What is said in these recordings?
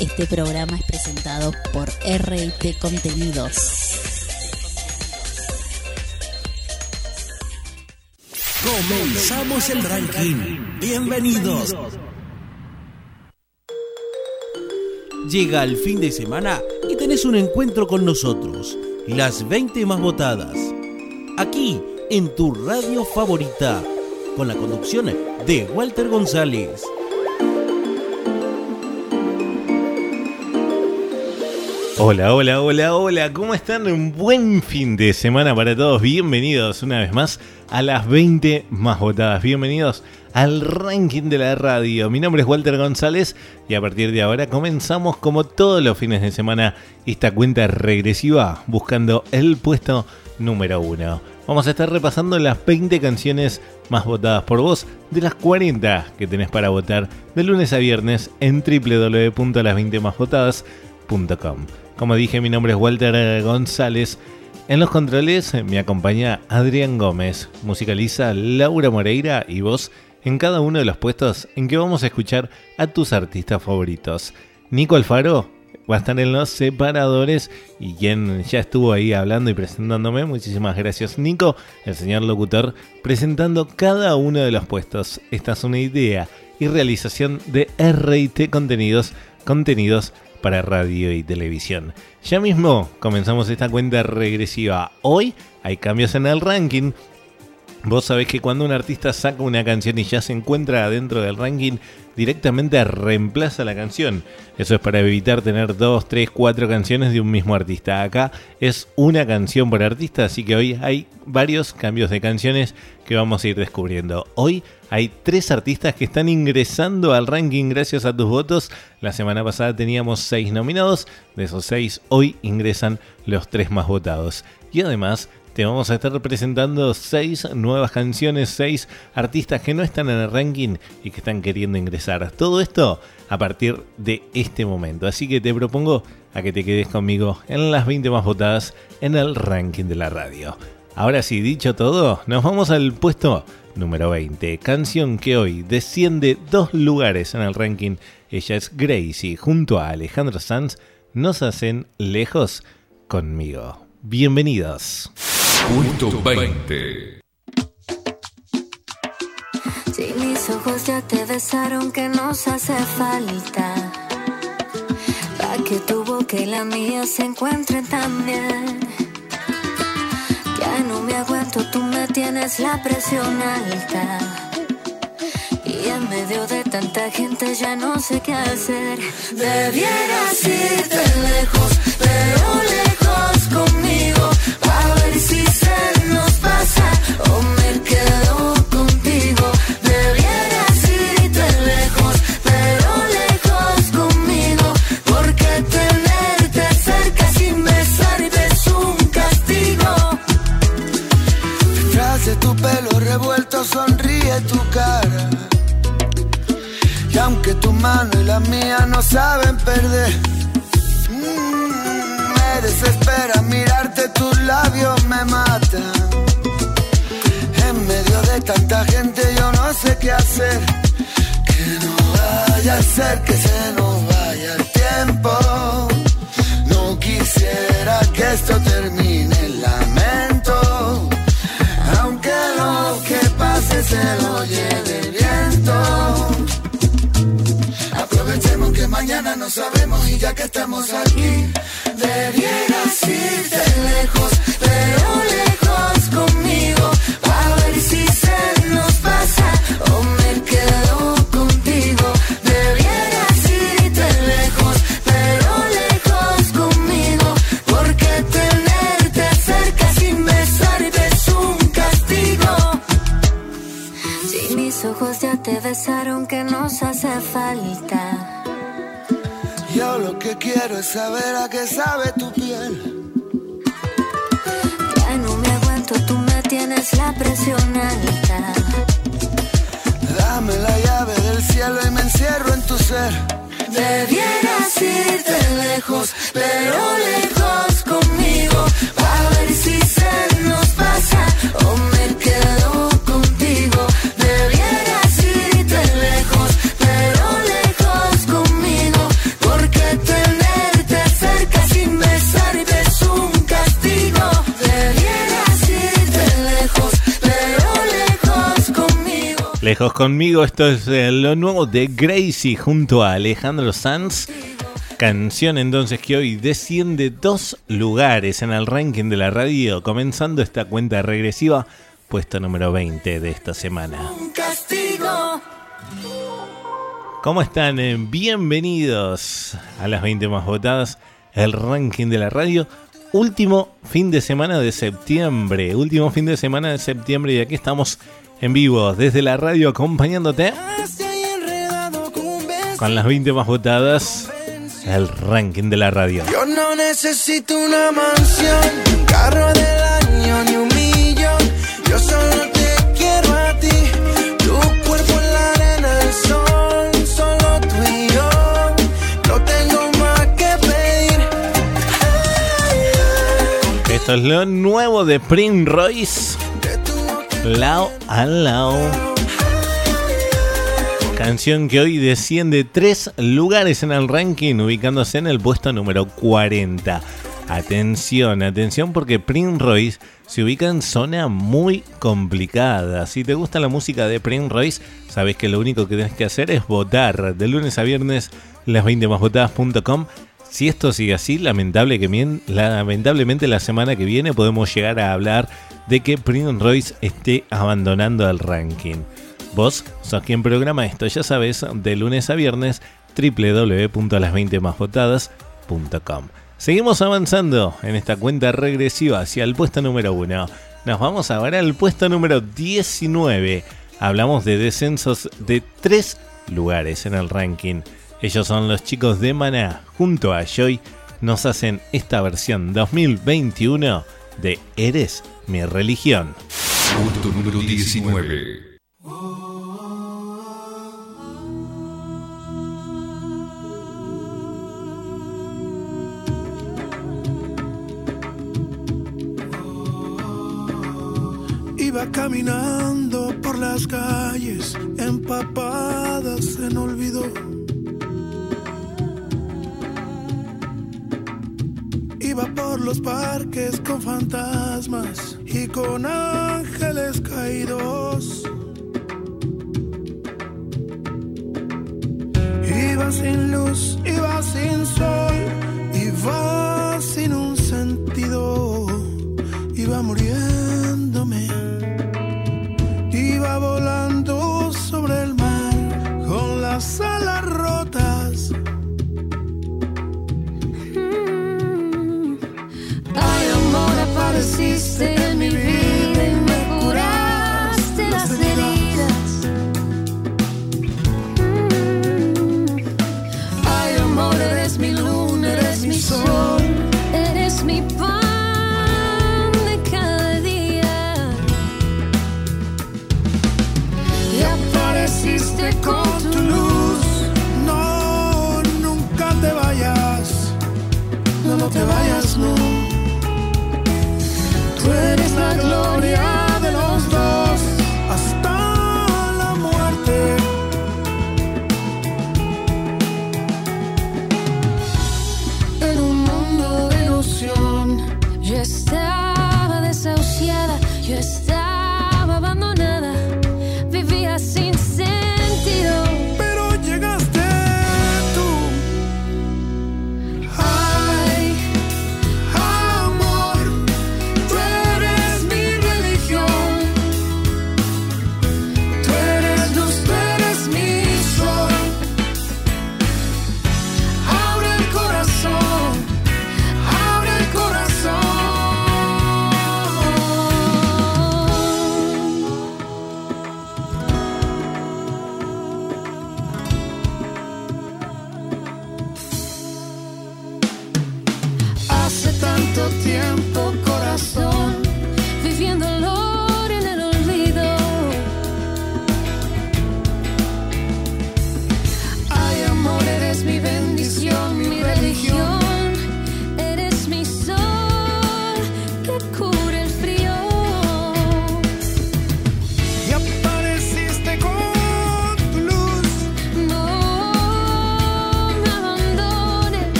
Este programa es presentado por RT Contenidos. Comenzamos el ranking. Bienvenidos. Llega el fin de semana y tenés un encuentro con nosotros, las 20 más votadas, aquí en tu radio favorita, con la conducción de Walter González. Hola, ¿cómo están? Un buen fin de semana para todos. Bienvenidos una vez más a las 20 más votadas. Bienvenidos al ranking de la radio. Mi nombre es Walter González y a partir de ahora comenzamos como todos los fines de semana esta cuenta regresiva buscando el puesto número 1. Vamos a estar repasando las 20 canciones más votadas por vos de las 40 que tenés para votar de lunes a viernes en www.las20másvotadas.com. Como dije, mi nombre es Walter González. En los controles me acompaña Adrián Gómez, musicaliza Laura Moreira y vos en cada uno de los puestos en que vamos a escuchar a tus artistas favoritos. Nico Alfaro va a estar en los separadores y quien ya estuvo ahí hablando y presentándome, muchísimas gracias Nico, el señor locutor, presentando cada uno de los puestos. Esta es una idea y realización de RT Contenidos para radio y televisión. Ya mismo comenzamos esta cuenta regresiva. Hoy hay cambios en el ranking. Vos sabés que cuando un artista saca una canción y ya se encuentra dentro del ranking, directamente reemplaza la canción. Eso es para evitar tener 2, 3, 4 canciones de un mismo artista. Acá es una canción por artista, así que hoy hay varios cambios de canciones que vamos a ir descubriendo. Hoy hay 3 artistas que están ingresando al ranking gracias a tus votos. La semana pasada teníamos 6 nominados. De esos 6, hoy ingresan los 3 más votados. Y además te vamos a estar presentando 6 nuevas canciones, 6 artistas que no están en el ranking y que están queriendo ingresar. Todo esto a partir de este momento. Así que te propongo a que te quedes conmigo en las 20 más votadas en el ranking de la radio. Ahora sí, dicho todo, nos vamos al puesto número 20. Canción que hoy desciende 2 lugares en el ranking. Ella es Gracie junto a Alejandro Sanz. Nos hacen lejos conmigo. Bienvenidos. Punto 20. Si mis ojos ya te besaron, que nos hace falta pa' que tu boca y la mía se encuentren también. Ya no me aguanto, tú me tienes la presión alta y en medio de tanta gente ya no sé qué hacer. Debieras irte lejos, pero lejos conmigo, a ver si se nos pasa o me quedo contigo. Debieras irte lejos, pero lejos conmigo, porque tenerte cerca sin besarte es un castigo. Detrás de tu pelo revuelto sonríe tu cara, y aunque tu mano y la mía no saben perder, me desespera mirarte, tus labios me matan. En medio de tanta gente yo no sé qué hacer. Que no vaya a ser que se nos vaya el tiempo. No quisiera que esto termine en lamento, aunque lo que pase se lo lleve el viento. Aprovechemos que mañana no sabemos y ya que estamos aquí, debieras irte lejos, pero lejos conmigo, a ver si se nos pasa o me quedo contigo. Debieras irte lejos, pero lejos conmigo, porque tenerte cerca sin besarte es un castigo. Si mis ojos ya te besaron, que nos hace falta. Yo lo que quiero es saber a qué sabe tu piel. Ya no me aguanto, tú me tienes la presión alta. Dame la llave del cielo y me encierro en tu ser. Debieras irte lejos, pero lejos conmigo, a ver si se nos pasa o me quedo contigo. Debieras irte lejos, pero lejos conmigo, porque Lejos conmigo, esto es lo nuevo de Gracie junto a Alejandro Sanz. Canción entonces que hoy desciende 2 lugares en el ranking de la radio, comenzando esta cuenta regresiva, puesto número 20 de esta semana. Un castigo. ¿Cómo están? Bienvenidos a las 20 más votadas, el ranking de la radio. Último fin de semana de septiembre, y aquí estamos en vivo desde la radio acompañándote con las 20 más votadas, el ranking de la radio. Yo no necesito una mansión, un carro del año ni un millón. Yo solo te quiero a ti, tu cuerpo en la arena, el sol, solo tú y yo. No tengo más que pedir. Esto es lo nuevo de Prince Royce, Lao a Lao. Canción que hoy desciende 3 lugares en el ranking, ubicándose en el puesto número 40. Atención, porque Prince Royce se ubica en zona muy complicada. Si te gusta la música de Prince Royce, sabes que lo único que tienes que hacer es votar. De lunes a viernes, las20másvotadas.com. Si esto sigue así, lamentablemente la semana que viene podemos llegar a hablar de que Prince Royce esté abandonando el ranking. Vos sos quien programa esto, ya sabes, de lunes a viernes, www.las20másvotadas.com. Seguimos avanzando en esta cuenta regresiva hacia el puesto número 1. Nos vamos ahora al puesto número 19. Hablamos de descensos de 3 lugares en el ranking. Ellos son los chicos de Maná, junto a Joy, nos hacen esta versión 2021 de Eres mi religión. Punto número 19. Iba caminando por las calles empapadas en olvido. Iba por los parques con fantasmas y con ángeles caídos. Iba sin luz, iba sin sol, iba sin un sentido. Iba muriéndome, iba volando sobre el mar con las alas rotas. Ay, amor, apareciste en mi vida y me curaste las heridas. Ay, amor, eres mi luna, eres mi sol, eres mi pan de cada día. Y apareciste con tu luz. No, nunca te vayas. No, no te vayas, no. Tú eres la gloria de los dos hasta la muerte. En un mundo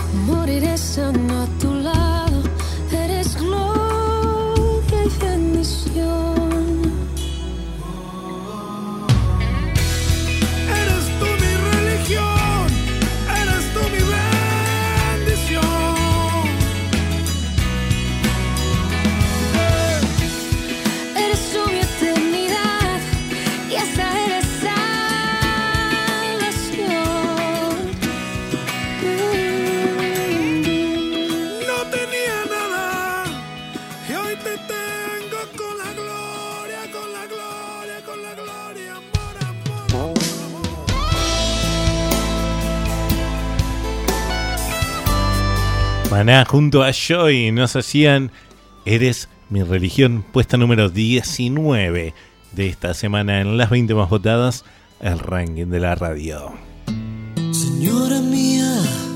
moriré sana a tu lado. Eres gloria y bendición. Eres tú mi religión, eres tú mi bendición. Eres tú mi eternidad y esa eres salvación. No tenía nada y hoy te tengo con la gloria, con la gloria, con la gloria, amor, amor, amor. Maná junto a Joy nos hacían Eres mi religión, puesta número 19 de esta semana en las 20 más votadas, el ranking de la radio. Señora mía,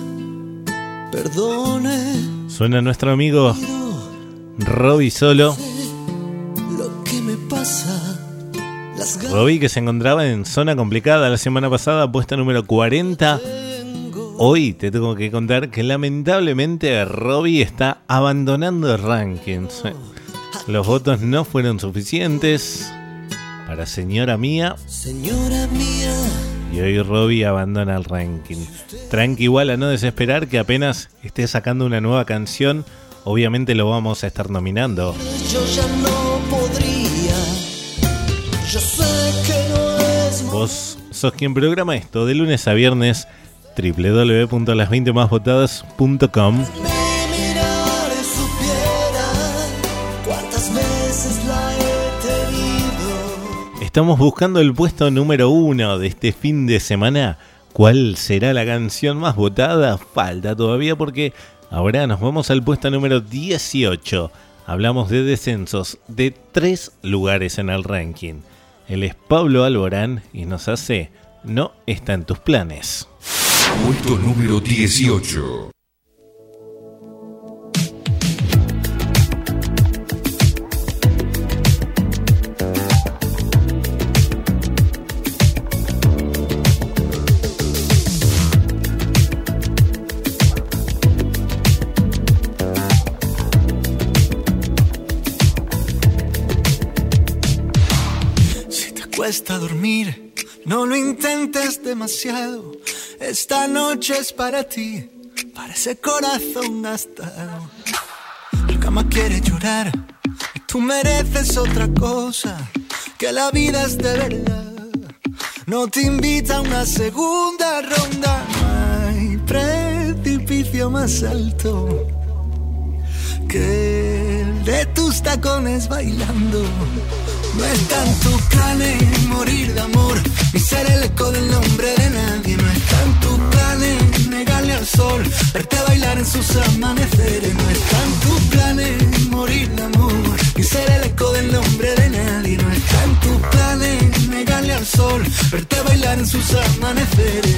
perdone Suena nuestro amigo Robbie Solo. lo que me pasa. Las ganas Robbie que se encontraba en zona complicada la semana pasada, puesta número 40. Hoy te tengo que contar que lamentablemente Robbie está abandonando rankings. Los votos no fueron suficientes para Señora Mía Señora mía, y hoy Robbie abandona el ranking. Tranqui, igual a no desesperar que apenas esté sacando una nueva canción, obviamente lo vamos a estar nominando. yo ya no podría. Yo sé que no es Vos sos quien programa esto de lunes a viernes, www.las20másvotadas.com. me mirar y supiera cuántas veces la he tenido. Estamos buscando el puesto número 1 de este fin de semana. ¿Cuál será la canción más votada? Falta todavía porque ahora nos vamos al puesto número 18. Hablamos de descensos de 3 lugares en el ranking. Él es Pablo Alborán y nos hace No está en tus planes. Puesto número 18. Si te cuesta dormir, no lo intentes demasiado. Esta noche es para ti, para ese corazón gastado. La cama quiere llorar y tú mereces otra cosa, que la vida es de verdad. No te invita a una segunda ronda. No hay precipicio más alto que el de tus tacones bailando. No está en tus planes morir de amor, ni ser el eco del nombre de nadie. No está en tus planes negarle al sol, verte bailar en sus amaneceres. No está en tus planes morir de amor, ni ser el eco del nombre de nadie. No está en tus planes negarle al sol, verte bailar en sus amaneceres.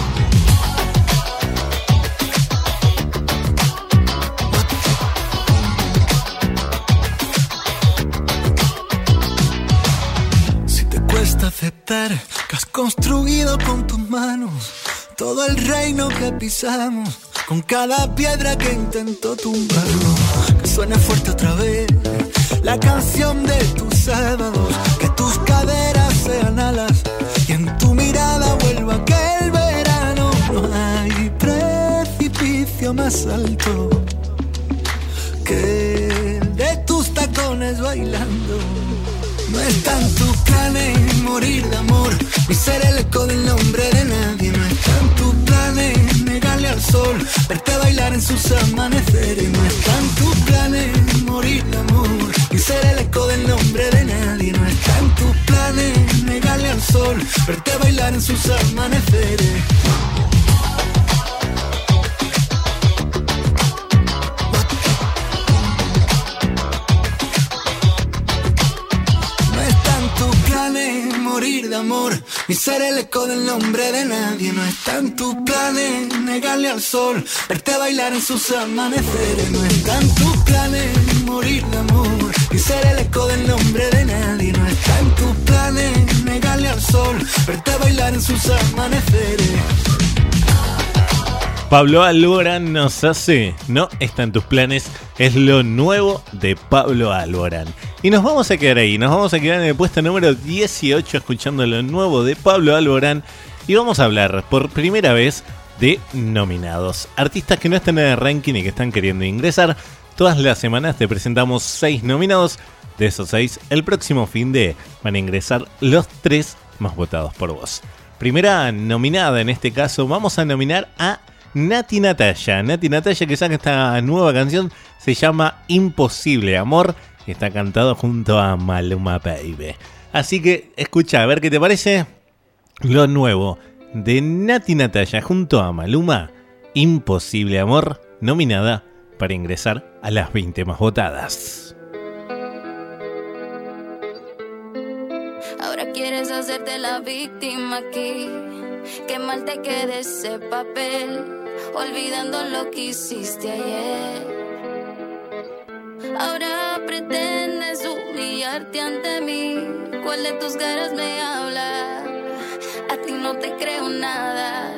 Aceptar que has construido con tus manos todo el reino que pisamos, con cada piedra que intentó tumbarlo. Que suene fuerte otra vez la canción de tus sábados, que tus caderas sean alas y en tu mirada vuelva aquel verano. No hay precipicio más alto que el de tus tacones bailando. No está en tus planes morir de amor, ni ser el eco del nombre de nadie. No está en tus planes negarle al sol, verte bailar en sus amaneceres. No está en tus planes morir de amor, ni ser el eco del nombre de nadie. No está en tus planes negarle al sol, verte bailar en sus amaneceres. Morir de amor, ni ser el eco del nombre de nadie. No está en tus planes negarle al sol, verte bailar en sus amaneceres. No está en tus planes morir de amor, ni ser el eco del nombre de nadie. No está en tus planes negarle al sol, verte bailar en sus amaneceres. Pablo Alborán nos hace, no está en tus planes, es lo nuevo de Pablo Alborán. Y nos vamos a quedar ahí, nos vamos a quedar en el puesto número 18 escuchando lo nuevo de Pablo Alborán. Y vamos a hablar por primera vez de nominados. Artistas que no están en el ranking y que están queriendo ingresar. Todas las semanas te presentamos 6 nominados. De esos 6, el próximo fin de van a ingresar los 3 más votados por vos. Primera nominada en este caso, vamos a nominar a Nati Natalia. Nati Natalia, que saca esta nueva canción, se llama Imposible Amor. Y está cantado junto a Maluma Baby. Así que escucha, a ver qué te parece. Lo nuevo de Nati Natalia junto a Maluma, Imposible Amor, nominada para ingresar a las 20 más votadas. Ahora quieres hacerte la víctima aquí. Qué mal te quede ese papel, olvidando lo que hiciste ayer. Ahora pretendes humillarte ante mí. ¿Cuál de tus caras me habla? A ti no te creo nada.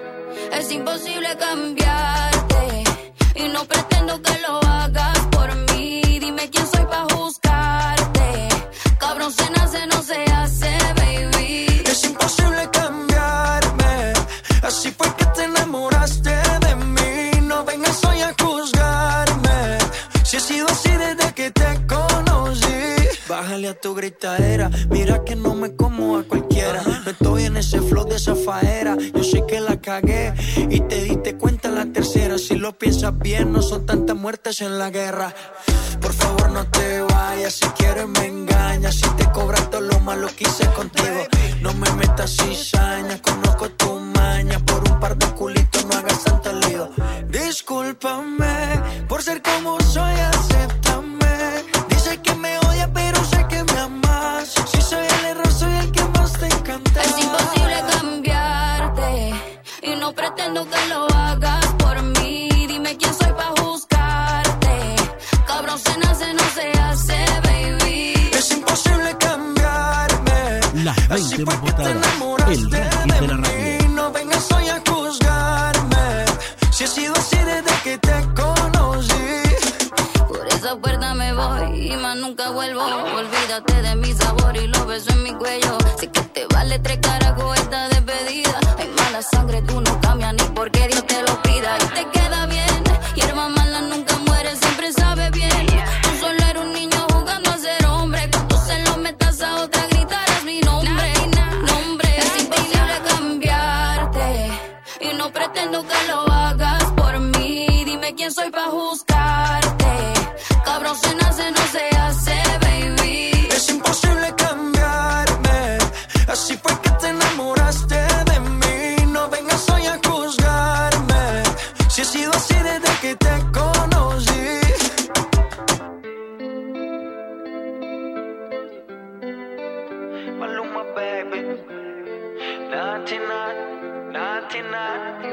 Es imposible cambiarte y no pretendo que lo hagas por mí. Dime quién soy pa' juzgarte. Cabrón, se nace, no se hace, baby. Es imposible cambiarme. Así fue que te enamoraste de mí. No vengas hoy a juzgarme. Si he sido así desde que te conocí. Bájale a tu gritadera. Mira que no me como a cualquiera. No estoy en ese flow de esa faera. Yo sé que la cagué y te diste cuenta en la tercera. Si lo piensas bien, no son tantas muertes en la guerra. Por favor no te vayas. Si quieres me engañas. Si te cobras todo lo malo que hice contigo. No me metas cizaña. Conozco tu maña. Por un par de culitos no hagas tanto lío. Discúlpame por ser como soy, acéptame. Dice que me odia pero sé que me amas. Si soy el error soy el que más te encanta. Es imposible cambiarte y no pretendo que lo hagas por mí. Dime quién soy pa' juzgarte. Cabrón, se nace, no se hace, baby. Es imposible cambiarme. Las 20 más votadas, el ranking de la radio. No vengas hoy a juzgarme. Si he sido así desde que te conocí. Por esa puerta me voy y más nunca vuelvo. Olvídate de mi sabor y los besos en mi cuello. Sé que te vale 3 carajos esta despedida. Hay mala sangre, tú no cambias ni porque Dios te lo pida. Y te queda bien, hierba mala nunca muere, siempre sabe bien. Tú solo eres un niño jugando a ser hombre. Cuando se lo metas a otra gritarás mi nombre. Es imposible cambiarte y no pretendo que lo hagas por mí. Dime quién soy pa' juzgarte. Cabrón, se nace, no se hace, baby. Es imposible cambiarme. Así fue que te enamoraste de mí. No vengas hoy a juzgarme. Si he sido así desde que te conocí. Maluma, baby. Naughty, naughty, naughty, naughty.